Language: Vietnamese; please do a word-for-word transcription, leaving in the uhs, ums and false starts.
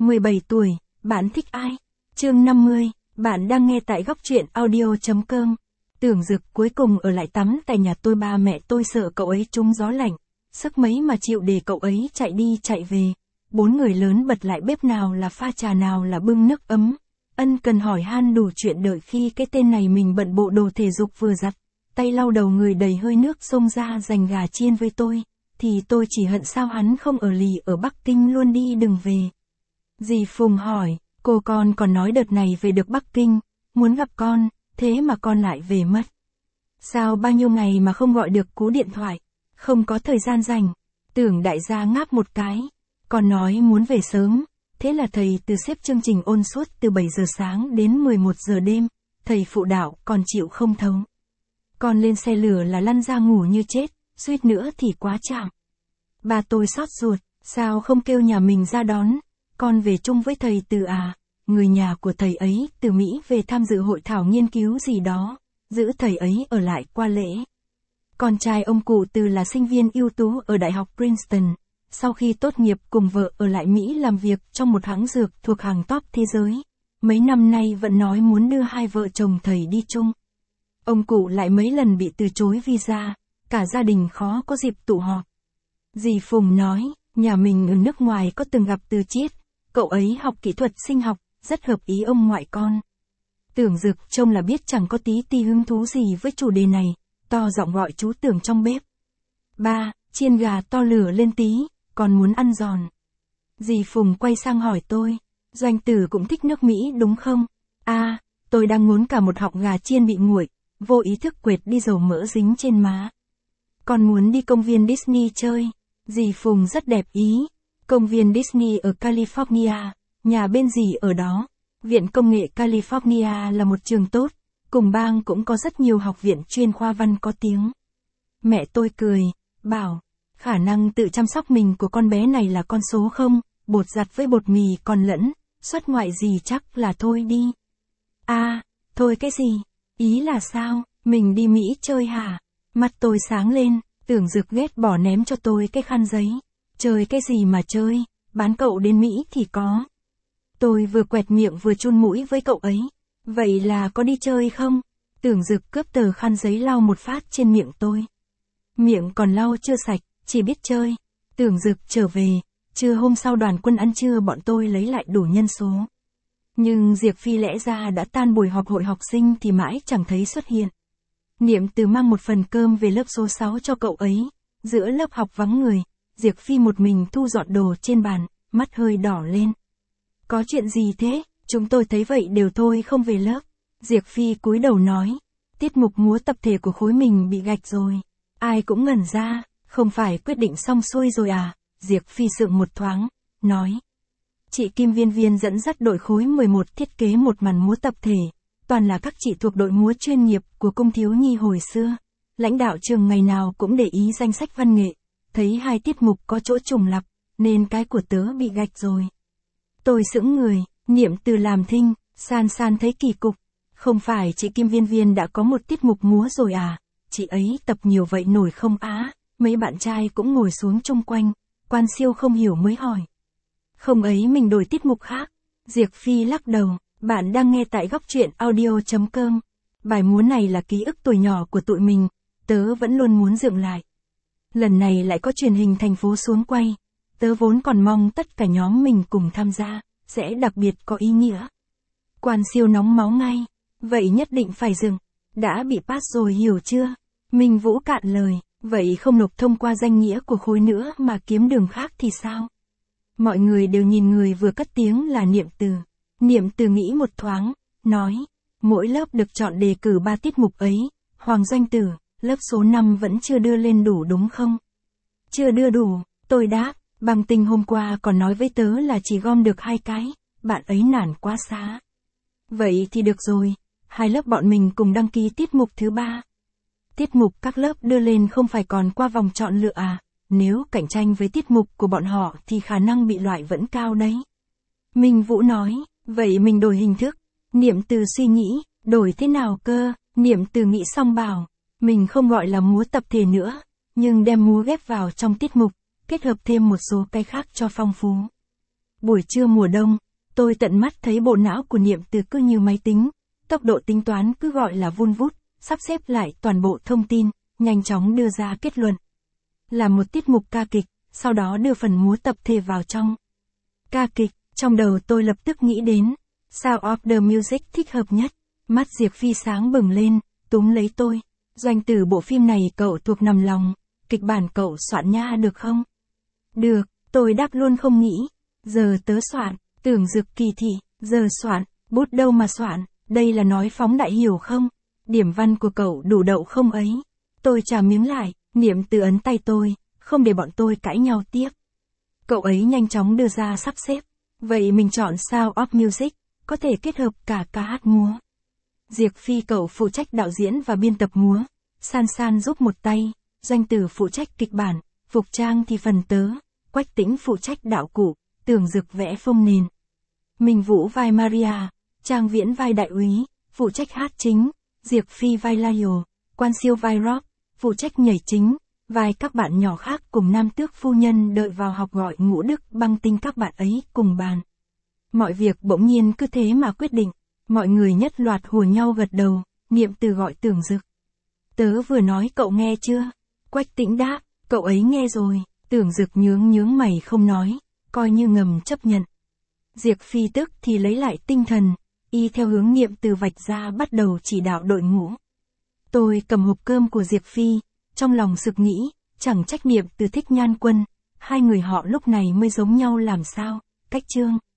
mười bảy tuổi, bạn thích ai? Chương năm mươi, bạn đang nghe tại góc truyện audio.com. Tưởng Dực cuối cùng ở lại tắm tại nhà tôi, ba mẹ tôi sợ cậu ấy trúng gió lạnh, sức mấy mà chịu để cậu ấy chạy đi chạy về. Bốn người lớn bật lại bếp, nào là pha trà nào là bưng nước ấm. Ân cần hỏi han đủ chuyện, đợi khi cái tên này mình bận bộ đồ thể dục vừa giặt, tay lau đầu người đầy hơi nước xông ra giành gà chiên với tôi, thì tôi chỉ hận sao hắn không ở lì ở Bắc Kinh luôn đi đừng về. Dì Phùng hỏi, cô con còn nói đợt này về được Bắc Kinh, muốn gặp con, thế mà con lại về mất. Sao bao nhiêu ngày mà không gọi được cú điện thoại, không có thời gian rảnh. Tưởng đại gia ngáp một cái, con nói muốn về sớm, thế là thầy từ xếp chương trình ôn suốt từ bảy giờ sáng đến mười một giờ đêm, thầy phụ đạo còn chịu không thấu. Con lên xe lửa là lăn ra ngủ như chết, suýt nữa thì quá chạm. Ba tôi xót ruột, sao không kêu nhà mình ra đón, con về chung với thầy Từ à, người nhà của thầy ấy từ Mỹ về tham dự hội thảo nghiên cứu gì đó, giữ thầy ấy ở lại qua lễ. Con trai ông cụ Từ là sinh viên ưu tú ở Đại học Princeton, sau khi tốt nghiệp cùng vợ ở lại Mỹ làm việc trong một hãng dược thuộc hàng top thế giới, mấy năm nay vẫn nói muốn đưa hai vợ chồng thầy đi chung. Ông cụ lại mấy lần bị từ chối visa, cả gia đình khó có dịp tụ họp. Dì Phùng nói, nhà mình ở nước ngoài có từng gặp Từ Chiết, cậu ấy học kỹ thuật sinh học, rất hợp ý ông ngoại con. Tưởng Dực trông là biết chẳng có tí ti hứng thú gì với chủ đề này, to giọng gọi chú Tưởng trong bếp. Ba, chiên gà to lửa lên tí, con muốn ăn giòn. Dì Phùng quay sang hỏi tôi, Doanh Tử cũng thích nước Mỹ đúng không? À, tôi đang muốn cả một họng gà chiên bị nguội, vô ý thức quệt đi dầu mỡ dính trên má. Con muốn đi công viên Disney chơi. Dì Phùng rất đẹp ý. Công viên Disney ở California, nhà bên dì ở đó. Viện Công nghệ California là một trường tốt, cùng bang cũng có rất nhiều học viện chuyên khoa văn có tiếng. Mẹ tôi cười, bảo, khả năng tự chăm sóc mình của con bé này là con số không, bột giặt với bột mì còn lẫn, xuất ngoại gì chắc là thôi đi. À, thôi cái gì? Ý là sao, mình đi Mỹ chơi hả? Mắt tôi sáng lên, Tưởng Dực ghét bỏ ném cho tôi cái khăn giấy. Chơi cái gì mà chơi, bán cậu đến Mỹ thì có. Tôi vừa quẹt miệng vừa chun mũi với cậu ấy. Vậy là có đi chơi không? Tưởng Dực cướp tờ khăn giấy lau một phát trên miệng tôi. Miệng còn lau chưa sạch, chỉ biết chơi. Tưởng Dực trở về, trưa hôm sau đoàn quân ăn trưa bọn tôi lấy lại đủ nhân số. Nhưng Diệp Phi lẽ ra đã tan buổi họp hội học sinh thì mãi chẳng thấy xuất hiện. Niệm Từ mang một phần cơm về lớp số sáu cho cậu ấy. Giữa lớp học vắng người, Diệp Phi một mình thu dọn đồ trên bàn, mắt hơi đỏ lên. Có chuyện gì thế? Chúng tôi thấy vậy đều thôi không về lớp. Diệp Phi cúi đầu nói, tiết mục múa tập thể của khối mình bị gạch rồi. Ai cũng ngẩn ra, không phải quyết định xong xuôi rồi à? Diệp Phi sượng một thoáng, nói. Chị Kim Viên Viên dẫn dắt đội khối mười một thiết kế một màn múa tập thể, toàn là các chị thuộc đội múa chuyên nghiệp của Cung Thiếu Nhi hồi xưa. Lãnh đạo trường ngày nào cũng để ý danh sách văn nghệ, thấy hai tiết mục có chỗ trùng lặp, nên cái của tớ bị gạch rồi. Tôi sững người, Niệm Từ làm thinh, san san thấy kỳ cục. Không phải chị Kim Viên Viên đã có một tiết mục múa rồi à? Chị ấy tập nhiều vậy nổi không á? Mấy bạn trai cũng ngồi xuống chung quanh, Quan Siêu không hiểu mới hỏi. Không ấy mình đổi tiết mục khác. Diệp Phi lắc đầu, bạn đang nghe tại góc truyện audio.com. Bài múa này là ký ức tuổi nhỏ của tụi mình, tớ vẫn luôn muốn dựng lại. Lần này lại có truyền hình thành phố xuống quay, tớ vốn còn mong tất cả nhóm mình cùng tham gia, sẽ đặc biệt có ý nghĩa. Quan Siêu nóng máu ngay, vậy nhất định phải dựng, đã bị pass rồi hiểu chưa? Minh Vũ cạn lời, vậy không nộp thông qua danh nghĩa của khối nữa mà kiếm đường khác thì sao? Mọi người đều nhìn người vừa cất tiếng là Niệm Từ. Niệm Từ nghĩ một thoáng, nói, mỗi lớp được chọn đề cử ba tiết mục ấy, Hoàng Doanh Tử, lớp số năm vẫn chưa đưa lên đủ đúng không? Chưa đưa đủ, tôi đáp, Bằng Tình hôm qua còn nói với tớ là chỉ gom được hai cái, bạn ấy nản quá xá. Vậy thì được rồi, hai lớp bọn mình cùng đăng ký tiết mục thứ ba. Tiết mục các lớp đưa lên không phải còn qua vòng chọn lựa à? Nếu cạnh tranh với tiết mục của bọn họ thì khả năng bị loại vẫn cao đấy. Minh Vũ nói, vậy mình đổi hình thức. Niệm Từ suy nghĩ, đổi thế nào cơ? Niệm Từ nghĩ xong bảo, mình không gọi là múa tập thể nữa, nhưng đem múa ghép vào trong tiết mục, kết hợp thêm một số cái khác cho phong phú. Buổi trưa mùa đông, tôi tận mắt thấy bộ não của Niệm Từ cứ như máy tính, tốc độ tính toán cứ gọi là vun vút, sắp xếp lại toàn bộ thông tin, nhanh chóng đưa ra kết luận. Là một tiết mục ca kịch, sau đó đưa phần múa tập thể vào trong. Ca kịch, trong đầu tôi lập tức nghĩ đến, Sound of the Music thích hợp nhất. Mắt Diệp Phi sáng bừng lên, túm lấy tôi. Doanh tử bộ phim này cậu thuộc nằm lòng, kịch bản cậu soạn nha được không? Được, tôi đáp luôn không nghĩ. Giờ tớ soạn, Tưởng Dực kỳ thị, giờ soạn, bút đâu mà soạn, đây là nói phóng đại hiểu không? Điểm văn của cậu đủ đậu không ấy? Tôi trả miếng lại, Niệm Từ ấn tay tôi, không để bọn tôi cãi nhau tiếp. Cậu ấy nhanh chóng đưa ra sắp xếp. Vậy mình chọn Sound of Music, có thể kết hợp cả ca hát múa. Diệp Phi cậu phụ trách đạo diễn và biên tập múa, San San giúp một tay, Doanh Tử phụ trách kịch bản, phục trang thì phần tớ, Quách Tĩnh phụ trách đạo cụ, Tưởng Dực vẽ phông nền. Minh Vũ vai Maria, Trang Viễn vai đại úy, phụ trách hát chính, Diệp Phi vai Lyle, Quan Siêu vai Rock, phụ trách nhảy chính, vai các bạn nhỏ khác cùng Nam Tước phu nhân đợi vào học gọi Ngũ Đức Băng Tinh các bạn ấy cùng bàn. Mọi việc bỗng nhiên cứ thế mà quyết định, mọi người nhất loạt hùa nhau gật đầu, Niệm Từ gọi Tưởng Dực. Tớ vừa nói cậu nghe chưa? Quách Tĩnh đáp, cậu ấy nghe rồi, Tưởng Dực nhướng nhướng mày không nói, coi như ngầm chấp nhận. Diệp Phi tức thì lấy lại tinh thần, y theo hướng Niệm Từ vạch ra bắt đầu chỉ đạo đội ngũ. Tôi cầm hộp cơm của Diệp Phi, trong lòng sực nghĩ, chẳng trách Niệm Từ thích Nhan Quân, hai người họ lúc này mới giống nhau làm sao, cách chương.